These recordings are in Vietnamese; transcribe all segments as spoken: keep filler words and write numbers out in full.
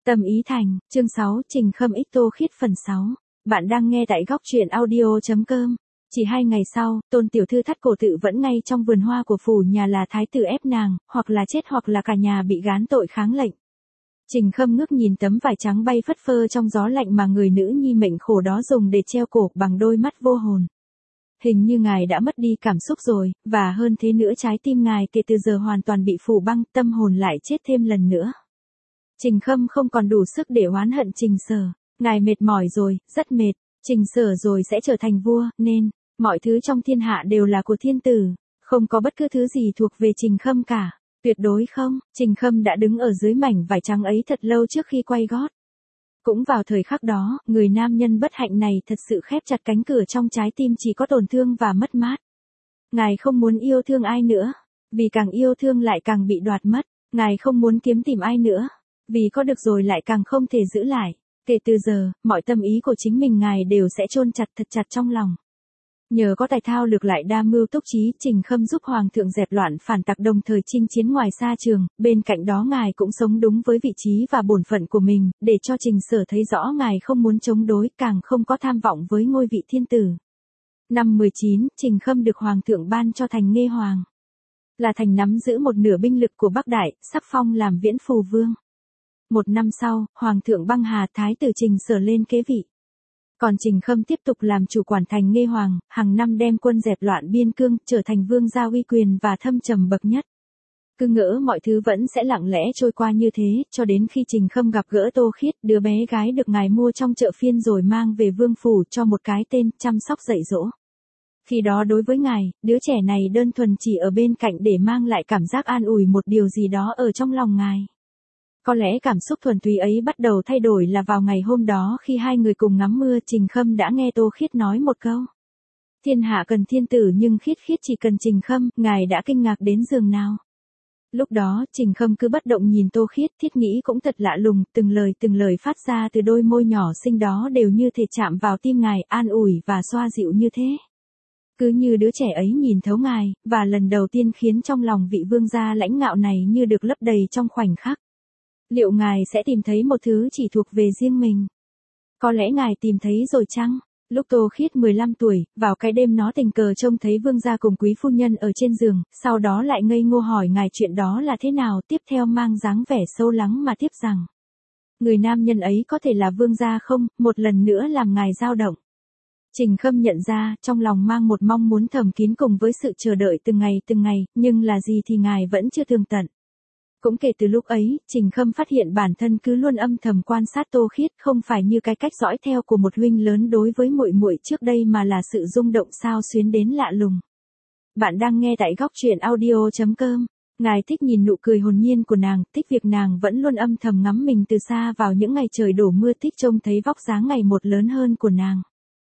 Tâm ý thành, chương sáu, Trình Khâm ích Tô Khiết phần sáu. Bạn đang nghe tại góc truyện audio.com. Chỉ hai ngày sau, Tôn tiểu thư thắt cổ tự vẫn ngay trong vườn hoa của phủ nhà là thái tử ép nàng, hoặc là chết hoặc là cả nhà bị gán tội kháng lệnh. Trình Khâm ngước nhìn tấm vải trắng bay phất phơ trong gió lạnh mà người nữ nhi mệnh khổ đó dùng để treo cổ bằng đôi mắt vô hồn. Hình như ngài đã mất đi cảm xúc rồi, và hơn thế nữa trái tim ngài kể từ giờ hoàn toàn bị phủ băng, tâm hồn lại chết thêm lần nữa. Trình Khâm không còn đủ sức để oán hận Trình Sở, ngài mệt mỏi rồi, rất mệt, Trình Sở rồi sẽ trở thành vua, nên, mọi thứ trong thiên hạ đều là của thiên tử, không có bất cứ thứ gì thuộc về Trình Khâm cả, tuyệt đối không. Trình Khâm đã đứng ở dưới mảnh vải trắng ấy thật lâu trước khi quay gót. Cũng vào thời khắc đó, người nam nhân bất hạnh này thật sự khép chặt cánh cửa trong trái tim chỉ có tổn thương và mất mát. Ngài không muốn yêu thương ai nữa, vì càng yêu thương lại càng bị đoạt mất, ngài không muốn kiếm tìm ai nữa, vì có được rồi lại càng không thể giữ lại. Kể từ giờ, mọi tâm ý của chính mình ngài đều sẽ chôn chặt thật chặt trong lòng. Nhờ có tài thao lược lại đa mưu túc trí, Trình Khâm giúp hoàng thượng dẹp loạn phản tặc đồng thời chinh chiến ngoài xa trường, bên cạnh đó ngài cũng sống đúng với vị trí và bổn phận của mình, để cho Trình Sở thấy rõ ngài không muốn chống đối, càng không có tham vọng với ngôi vị thiên tử. Năm mười chín, Trình Khâm được hoàng thượng ban cho thành Nghê Hoàng. Là thành nắm giữ một nửa binh lực của Bắc Đại, sắc phong làm Viễn Phù Vương. Một năm sau, hoàng thượng băng hà, thái tử Trình Sở lên kế vị. Còn Trình Khâm tiếp tục làm chủ quản thành Nghê Hoàng, hàng năm đem quân dẹp loạn biên cương, trở thành vương gia uy quyền và thâm trầm bậc nhất. Cứ ngỡ mọi thứ vẫn sẽ lặng lẽ trôi qua như thế, cho đến khi Trình Khâm gặp gỡ Tô Khiết, đứa bé gái được ngài mua trong chợ phiên rồi mang về vương phủ cho một cái tên, chăm sóc dạy dỗ. Khi đó đối với ngài, đứa trẻ này đơn thuần chỉ ở bên cạnh để mang lại cảm giác an ủi một điều gì đó ở trong lòng ngài. Có lẽ cảm xúc thuần túy ấy bắt đầu thay đổi là vào ngày hôm đó khi hai người cùng ngắm mưa, Trình Khâm đã nghe Tô Khiết nói một câu. Thiên hạ cần thiên tử nhưng Khiết Khiết chỉ cần Trình Khâm, ngài đã kinh ngạc đến giường nào. Lúc đó, Trình Khâm cứ bất động nhìn Tô Khiết, thiết nghĩ cũng thật lạ lùng, từng lời từng lời phát ra từ đôi môi nhỏ xinh đó đều như thể chạm vào tim ngài, an ủi và xoa dịu như thế. Cứ như đứa trẻ ấy nhìn thấu ngài, và lần đầu tiên khiến trong lòng vị vương gia lãnh ngạo này như được lấp đầy trong khoảnh khắc. Liệu ngài sẽ tìm thấy một thứ chỉ thuộc về riêng mình? Có lẽ ngài tìm thấy rồi chăng? Lúc Tô Khiết mười lăm tuổi, vào cái đêm nó tình cờ trông thấy vương gia cùng quý phu nhân ở trên giường, sau đó lại ngây ngô hỏi ngài chuyện đó là thế nào, tiếp theo mang dáng vẻ sâu lắng mà tiếp rằng. Người nam nhân ấy có thể là vương gia không, một lần nữa làm ngài dao động. Trình Khâm nhận ra, trong lòng mang một mong muốn thầm kín cùng với sự chờ đợi từng ngày từng ngày, nhưng là gì thì ngài vẫn chưa tường tận. Cũng kể từ lúc ấy, Trình Khâm phát hiện bản thân cứ luôn âm thầm quan sát Tô Khiết, không phải như cái cách dõi theo của một huynh lớn đối với muội muội trước đây mà là sự rung động xao xuyến đến lạ lùng. Bạn đang nghe tại góc truyện audio.com. Ngài thích nhìn nụ cười hồn nhiên của nàng, thích việc nàng vẫn luôn âm thầm ngắm mình từ xa vào những ngày trời đổ mưa, thích trông thấy vóc dáng ngày một lớn hơn của nàng.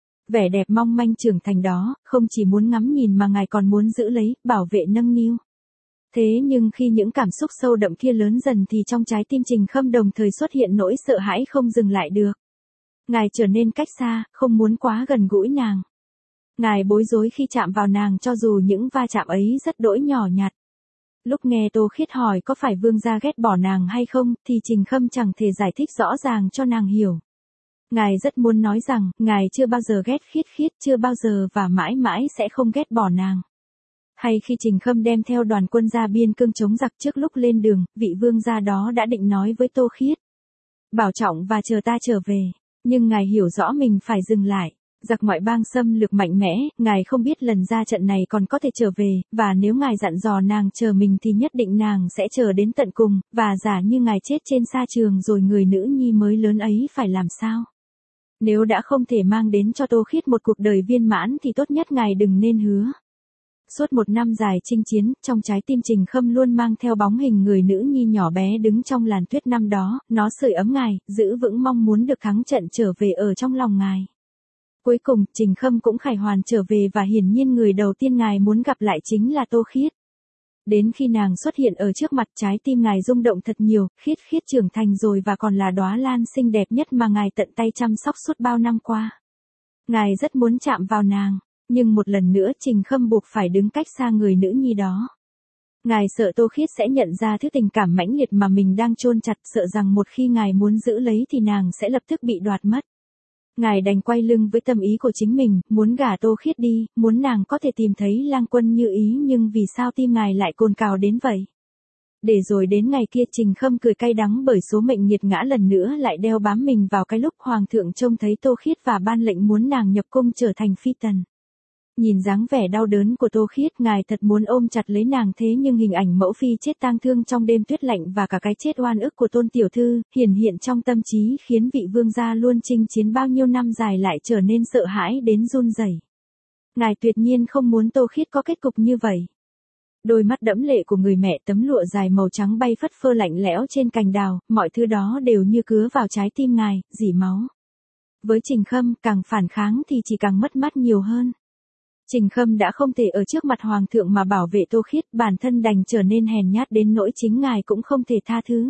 Vẻ đẹp mong manh trưởng thành đó, không chỉ muốn ngắm nhìn mà ngài còn muốn giữ lấy, bảo vệ nâng niu. Thế nhưng khi những cảm xúc sâu đậm kia lớn dần thì trong trái tim Trình Khâm đồng thời xuất hiện nỗi sợ hãi không dừng lại được. Ngài trở nên cách xa, không muốn quá gần gũi nàng. Ngài bối rối khi chạm vào nàng cho dù những va chạm ấy rất đỗi nhỏ nhặt. Lúc nghe Tô Khiết hỏi có phải vương gia ghét bỏ nàng hay không, thì Trình Khâm chẳng thể giải thích rõ ràng cho nàng hiểu. Ngài rất muốn nói rằng, ngài chưa bao giờ ghét Khiết Khiết, chưa bao giờ và mãi mãi sẽ không ghét bỏ nàng. Hay khi Trình Khâm đem theo đoàn quân ra biên cương chống giặc, trước lúc lên đường, vị vương gia đó đã định nói với Tô Khiết. Bảo trọng và chờ ta trở về. Nhưng ngài hiểu rõ mình phải dừng lại. Giặc ngoại bang xâm lược mạnh mẽ, ngài không biết lần ra trận này còn có thể trở về, và nếu ngài dặn dò nàng chờ mình thì nhất định nàng sẽ chờ đến tận cùng, và giả như ngài chết trên sa trường rồi người nữ nhi mới lớn ấy phải làm sao? Nếu đã không thể mang đến cho Tô Khiết một cuộc đời viên mãn thì tốt nhất ngài đừng nên hứa. Suốt một năm dài chinh chiến, trong trái tim Trình Khâm luôn mang theo bóng hình người nữ nhi nhỏ bé đứng trong làn tuyết năm đó, nó sưởi ấm ngài, giữ vững mong muốn được thắng trận trở về ở trong lòng ngài. Cuối cùng, Trình Khâm cũng khải hoàn trở về và hiển nhiên người đầu tiên ngài muốn gặp lại chính là Tô Khiết. Đến khi nàng xuất hiện ở trước mặt, trái tim ngài rung động thật nhiều, Khiết Khiết trưởng thành rồi và còn là đóa lan xinh đẹp nhất mà ngài tận tay chăm sóc suốt bao năm qua. Ngài rất muốn chạm vào nàng. Nhưng một lần nữa Trình Khâm buộc phải đứng cách xa người nữ nhi đó. Ngài sợ Tô Khiết sẽ nhận ra thứ tình cảm mãnh liệt mà mình đang chôn chặt, sợ rằng một khi ngài muốn giữ lấy thì nàng sẽ lập tức bị đoạt mất. Ngài đành quay lưng với tâm ý của chính mình, muốn gả Tô Khiết đi, muốn nàng có thể tìm thấy Lang Quân như ý, nhưng vì sao tim ngài lại cồn cào đến vậy? Để rồi đến ngày kia Trình Khâm cười cay đắng bởi số mệnh nghiệt ngã lần nữa lại đeo bám mình vào cái lúc Hoàng thượng trông thấy Tô Khiết và ban lệnh muốn nàng nhập cung trở thành phi tần. Nhìn dáng vẻ đau đớn của Tô Khiết, ngài thật muốn ôm chặt lấy nàng, thế nhưng hình ảnh mẫu phi chết tang thương trong đêm tuyết lạnh và cả cái chết oan ức của Tôn tiểu thư, hiển hiện trong tâm trí khiến vị vương gia luôn chinh chiến bao nhiêu năm dài lại trở nên sợ hãi đến run rẩy. Ngài tuyệt nhiên không muốn Tô Khiết có kết cục như vậy. Đôi mắt đẫm lệ của người mẹ, tấm lụa dài màu trắng bay phất phơ lạnh lẽo trên cành đào, mọi thứ đó đều như cứa vào trái tim ngài, rỉ máu. Với Trình Khâm, càng phản kháng thì chỉ càng mất mát nhiều hơn. Trình Khâm đã không thể ở trước mặt Hoàng thượng mà bảo vệ Tô Khiết, bản thân đành trở nên hèn nhát đến nỗi chính ngài cũng không thể tha thứ.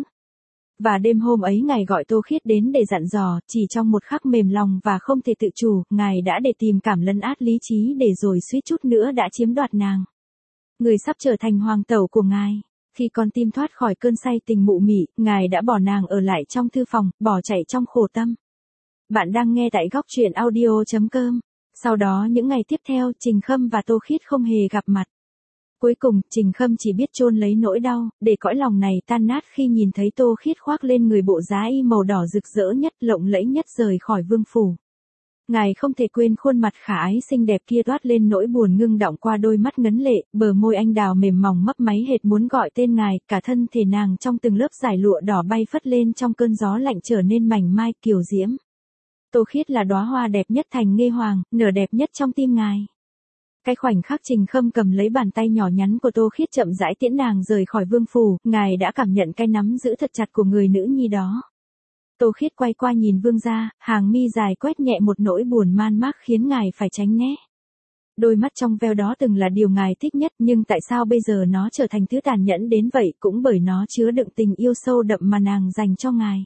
Và đêm hôm ấy ngài gọi Tô Khiết đến để dặn dò, chỉ trong một khắc mềm lòng và không thể tự chủ, ngài đã để tìm cảm lấn át lý trí để rồi suýt chút nữa đã chiếm đoạt nàng. Người sắp trở thành hoàng tẩu của ngài. Khi con tim thoát khỏi cơn say tình mụ mị, ngài đã bỏ nàng ở lại trong thư phòng, bỏ chạy trong khổ tâm. Bạn đang nghe tại góc truyện audio chấm com. Sau đó những ngày tiếp theo, Trình Khâm và Tô Khiết không hề gặp mặt. Cuối cùng, Trình Khâm chỉ biết chôn lấy nỗi đau, để cõi lòng này tan nát khi nhìn thấy Tô Khiết khoác lên người bộ giá y màu đỏ rực rỡ nhất, lộng lẫy nhất rời khỏi vương phủ. Ngài không thể quên khuôn mặt khả ái xinh đẹp kia toát lên nỗi buồn ngưng đọng qua đôi mắt ngấn lệ, bờ môi anh đào mềm mỏng mấp máy hệt muốn gọi tên ngài, cả thân thể nàng trong từng lớp dải lụa đỏ bay phất lên trong cơn gió lạnh trở nên mảnh mai kiều diễm. Tô Khiết là đóa hoa đẹp nhất thành Nghê Hoàng, nở đẹp nhất trong tim ngài. Cái khoảnh khắc Trình Khâm cầm lấy bàn tay nhỏ nhắn của Tô Khiết chậm rãi tiễn nàng rời khỏi vương phủ, ngài đã cảm nhận cái nắm giữ thật chặt của người nữ nhi đó. Tô Khiết quay qua nhìn vương gia, hàng mi dài quét nhẹ một nỗi buồn man mác khiến ngài phải tránh né. Đôi mắt trong veo đó từng là điều ngài thích nhất, nhưng tại sao bây giờ nó trở thành thứ tàn nhẫn đến vậy, cũng bởi nó chứa đựng tình yêu sâu đậm mà nàng dành cho ngài.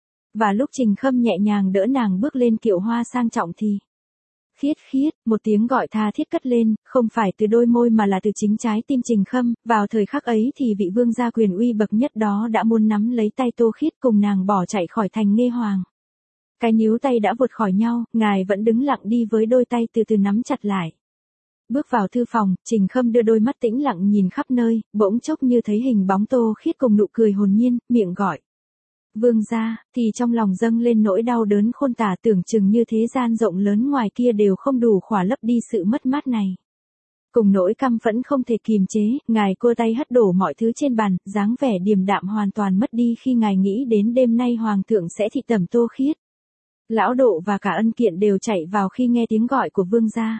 Và lúc Trình Khâm nhẹ nhàng đỡ nàng bước lên kiệu hoa sang trọng thì Khiết Khiết, một tiếng gọi tha thiết cất lên, không phải từ đôi môi mà là từ chính trái tim Trình Khâm. Vào thời khắc ấy thì vị vương gia quyền uy bậc nhất đó đã muốn nắm lấy tay Tô Khiết cùng nàng bỏ chạy khỏi thành Nghê Hoàng. Cái níu tay đã vượt khỏi nhau, ngài vẫn đứng lặng đi với đôi tay từ từ nắm chặt lại. Bước vào thư phòng, Trình Khâm đưa đôi mắt tĩnh lặng nhìn khắp nơi, bỗng chốc như thấy hình bóng Tô Khiết cùng nụ cười hồn nhiên, miệng gọi vương gia, thì trong lòng dâng lên nỗi đau đớn khôn tả, tưởng chừng như thế gian rộng lớn ngoài kia đều không đủ khỏa lấp đi sự mất mát này. Cùng nỗi căm phẫn không thể kìm chế, ngài cua tay hất đổ mọi thứ trên bàn, dáng vẻ điềm đạm hoàn toàn mất đi khi ngài nghĩ đến đêm nay Hoàng thượng sẽ thị tẩm Tô Khiết. Lão Độ và cả Ân Kiện đều chạy vào khi nghe tiếng gọi của vương gia.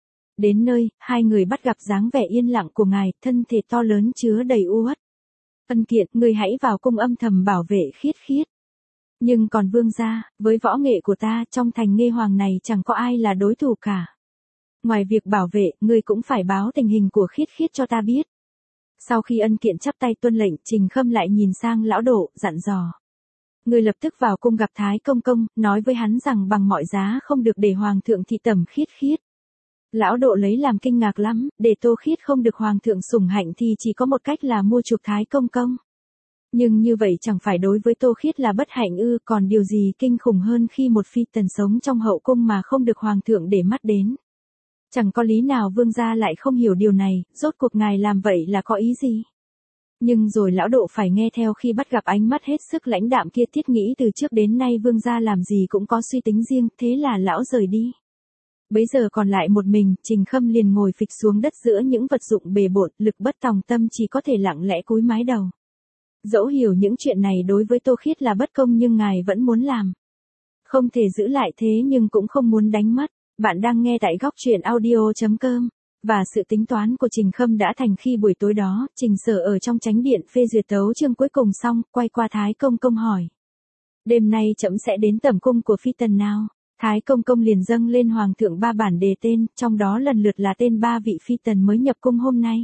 Đến nơi, hai người bắt gặp dáng vẻ yên lặng của ngài, thân thể to lớn chứa đầy u uất. Ân Kiện, người hãy vào cung âm thầm bảo vệ Khiết Khiết. Nhưng còn vương gia, với võ nghệ của ta, trong thành Nghê Hoàng này chẳng có ai là đối thủ cả. Ngoài việc bảo vệ, ngươi cũng phải báo tình hình của Khiết Khiết cho ta biết. Sau khi Ân Kiện chắp tay tuân lệnh, Trình Khâm lại nhìn sang Lão Độ, dặn dò. Ngươi lập tức vào cung gặp Thái Công Công, nói với hắn rằng bằng mọi giá không được để Hoàng thượng thị tẩm Khiết Khiết. Lão Độ lấy làm kinh ngạc lắm, để Tô Khiết không được Hoàng thượng sủng hạnh thì chỉ có một cách là mua chuộc Thái Công Công. Nhưng như vậy chẳng phải đối với Tô Khiết là bất hạnh ư, còn điều gì kinh khủng hơn khi một phi tần sống trong hậu cung mà không được Hoàng thượng để mắt đến. Chẳng có lý nào vương gia lại không hiểu điều này, rốt cuộc ngài làm vậy là có ý gì. Nhưng rồi Lão Độ phải nghe theo khi bắt gặp ánh mắt hết sức lãnh đạm kia, thiết nghĩ từ trước đến nay vương gia làm gì cũng có suy tính riêng, thế là lão rời đi. Bấy giờ còn lại một mình, Trình Khâm liền ngồi phịch xuống đất giữa những vật dụng bề bộn, lực bất tòng tâm chỉ có thể lặng lẽ cúi mái đầu. Dẫu hiểu những chuyện này đối với Tô Khiết là bất công nhưng ngài vẫn muốn làm. Không thể giữ lại thế nhưng cũng không muốn đánh mất. Bạn đang nghe tại góc truyện audio chấm com. Và sự tính toán của Trình Khâm đã thành khi buổi tối đó, Trình Sở ở trong chánh điện phê duyệt tấu chương cuối cùng xong, quay qua Thái Công Công hỏi. Đêm nay trẫm sẽ đến tẩm cung của phi tần nào? Thái Công Công liền dâng lên Hoàng thượng ba bản đề tên, trong đó lần lượt là tên ba vị phi tần mới nhập cung hôm nay.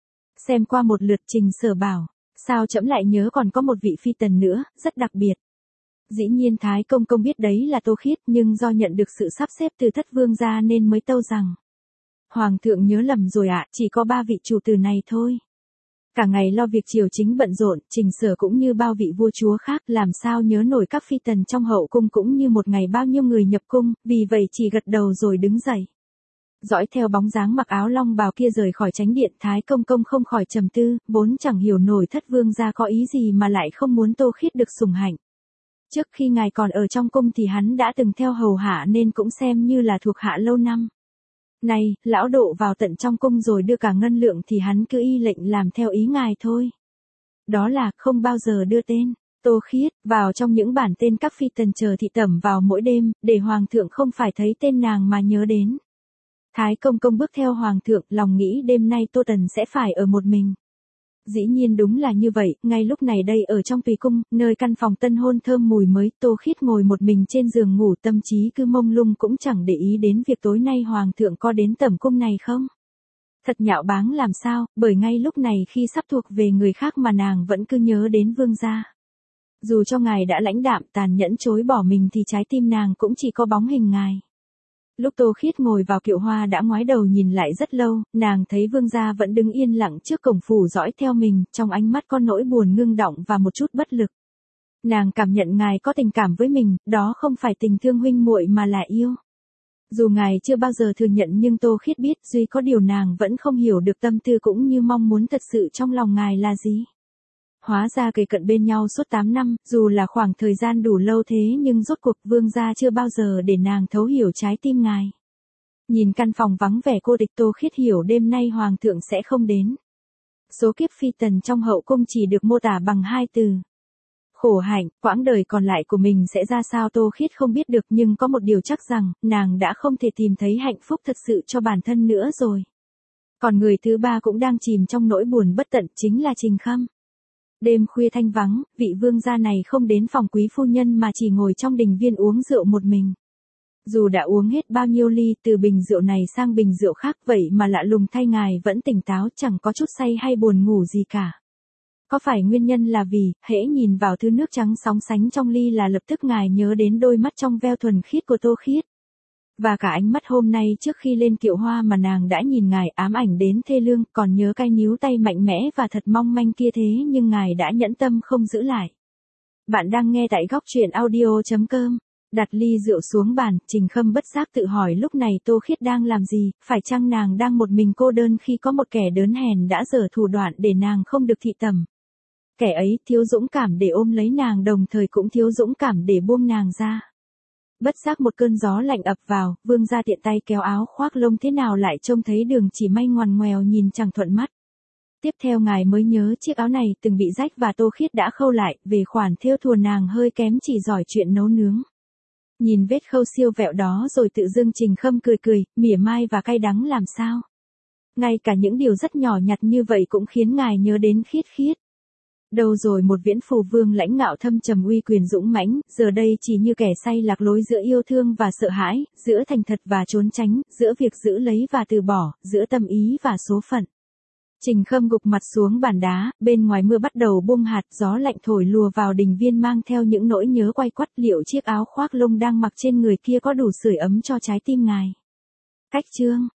Xem qua một lượt Trình Sở bảo, sao trẫm lại nhớ còn có một vị phi tần nữa, rất đặc biệt. Dĩ nhiên Thái Công Công biết đấy là Tô Khiết, nhưng do nhận được sự sắp xếp từ thất vương gia nên mới tâu rằng. Hoàng thượng nhớ lầm rồi ạ, chỉ có ba vị chủ tử này thôi. Cả ngày lo việc triều chính bận rộn, Trình Sở cũng như bao vị vua chúa khác, làm sao nhớ nổi các phi tần trong hậu cung cũng như một ngày bao nhiêu người nhập cung, vì vậy chỉ gật đầu rồi đứng dậy. Dõi theo bóng dáng mặc áo long bào kia rời khỏi chánh điện, Thái công công không khỏi trầm tư, vốn chẳng hiểu nổi thất vương gia có ý gì mà lại không muốn Tô Khiết được sủng hạnh. Trước khi ngài còn ở trong cung thì hắn đã từng theo hầu hạ nên cũng xem như là thuộc hạ lâu năm. Này, lão độ vào tận trong cung rồi đưa cả ngân lượng thì hắn cứ y lệnh làm theo ý ngài thôi. Đó là không bao giờ đưa tên. Tô Khiết vào trong những bản tên các phi tần chờ thị tẩm vào mỗi đêm, để hoàng thượng không phải thấy tên nàng mà nhớ đến. Thái công công bước theo hoàng thượng, lòng nghĩ đêm nay Tô Tần sẽ phải ở một mình. Dĩ nhiên đúng là như vậy, ngay lúc này đây ở trong tùy cung, nơi căn phòng tân hôn thơm mùi mới, Tô Khiết ngồi một mình trên giường ngủ, tâm trí cứ mông lung cũng chẳng để ý đến việc tối nay hoàng thượng có đến tẩm cung này không. Thật nhạo báng làm sao, bởi ngay lúc này khi sắp thuộc về người khác mà nàng vẫn cứ nhớ đến vương gia. Dù cho ngài đã lãnh đạm tàn nhẫn chối bỏ mình thì trái tim nàng cũng chỉ có bóng hình ngài. Lúc Tô Khiết ngồi vào kiệu hoa đã ngoái đầu nhìn lại rất lâu, nàng thấy vương gia vẫn đứng yên lặng trước cổng phủ dõi theo mình, trong ánh mắt có nỗi buồn ngưng đọng và một chút bất lực. Nàng cảm nhận ngài có tình cảm với mình, đó không phải tình thương huynh muội mà là yêu. Dù ngài chưa bao giờ thừa nhận nhưng Tô Khiết biết duy có điều nàng vẫn không hiểu được tâm tư cũng như mong muốn thật sự trong lòng ngài là gì. Hóa ra kề cận bên nhau suốt tám năm, dù là khoảng thời gian đủ lâu thế nhưng rốt cuộc vương gia chưa bao giờ để nàng thấu hiểu trái tim ngài. Nhìn căn phòng vắng vẻ cô địch, Tô Khiết hiểu đêm nay hoàng thượng sẽ không đến. Số kiếp phi tần trong hậu cung chỉ được mô tả bằng hai từ. Khổ hạnh, quãng đời còn lại của mình sẽ ra sao Tô Khiết không biết được, nhưng có một điều chắc rằng, nàng đã không thể tìm thấy hạnh phúc thật sự cho bản thân nữa rồi. Còn người thứ ba cũng đang chìm trong nỗi buồn bất tận, chính là Trình Khâm. Đêm khuya thanh vắng, vị vương gia này không đến phòng quý phu nhân mà chỉ ngồi trong đình viên uống rượu một mình. Dù đã uống hết bao nhiêu ly từ bình rượu này sang bình rượu khác vậy mà lạ lùng thay ngài vẫn tỉnh táo, chẳng có chút say hay buồn ngủ gì cả. Có phải nguyên nhân là vì, hễ nhìn vào thứ nước trắng sóng sánh trong ly là lập tức ngài nhớ đến đôi mắt trong veo thuần khiết của Tô Khiết. Và cả ánh mắt hôm nay trước khi lên kiệu hoa mà nàng đã nhìn ngài ám ảnh đến thê lương, còn nhớ cái níu tay mạnh mẽ và thật mong manh kia thế nhưng ngài đã nhẫn tâm không giữ lại. Bạn đang nghe tại góc truyện audio chấm com. Đặt ly rượu xuống bàn, Trình Khâm bất giác tự hỏi lúc này Tô Khiết đang làm gì, phải chăng nàng đang một mình cô đơn khi có một kẻ đớn hèn đã giở thủ đoạn để nàng không được thị tẩm. Kẻ ấy thiếu dũng cảm để ôm lấy nàng đồng thời cũng thiếu dũng cảm để buông nàng ra. Bất giác một cơn gió lạnh ập vào, vương gia tiện tay kéo áo khoác lông thế nào lại trông thấy đường chỉ may ngoằn ngoèo nhìn chẳng thuận mắt. Tiếp theo ngài mới nhớ chiếc áo này từng bị rách và Tô Khiết đã khâu lại, về khoản thêu thùa nàng hơi kém chỉ giỏi chuyện nấu nướng. Nhìn vết khâu siêu vẹo đó rồi tự dưng Trình Khâm cười cười, mỉa mai và cay đắng làm sao. Ngay cả những điều rất nhỏ nhặt như vậy cũng khiến ngài nhớ đến Khiết Khiết. Đâu rồi một viễn phù vương lãnh ngạo thâm trầm uy quyền dũng mãnh, giờ đây chỉ như kẻ say lạc lối giữa yêu thương và sợ hãi, giữa thành thật và trốn tránh, giữa việc giữ lấy và từ bỏ, giữa tâm ý và số phận. Trình Khâm gục mặt xuống bàn đá, bên ngoài mưa bắt đầu buông hạt, gió lạnh thổi lùa vào đình viên mang theo những nỗi nhớ quay quắt, liệu chiếc áo khoác lông đang mặc trên người kia có đủ sưởi ấm cho trái tim ngài. Cách chương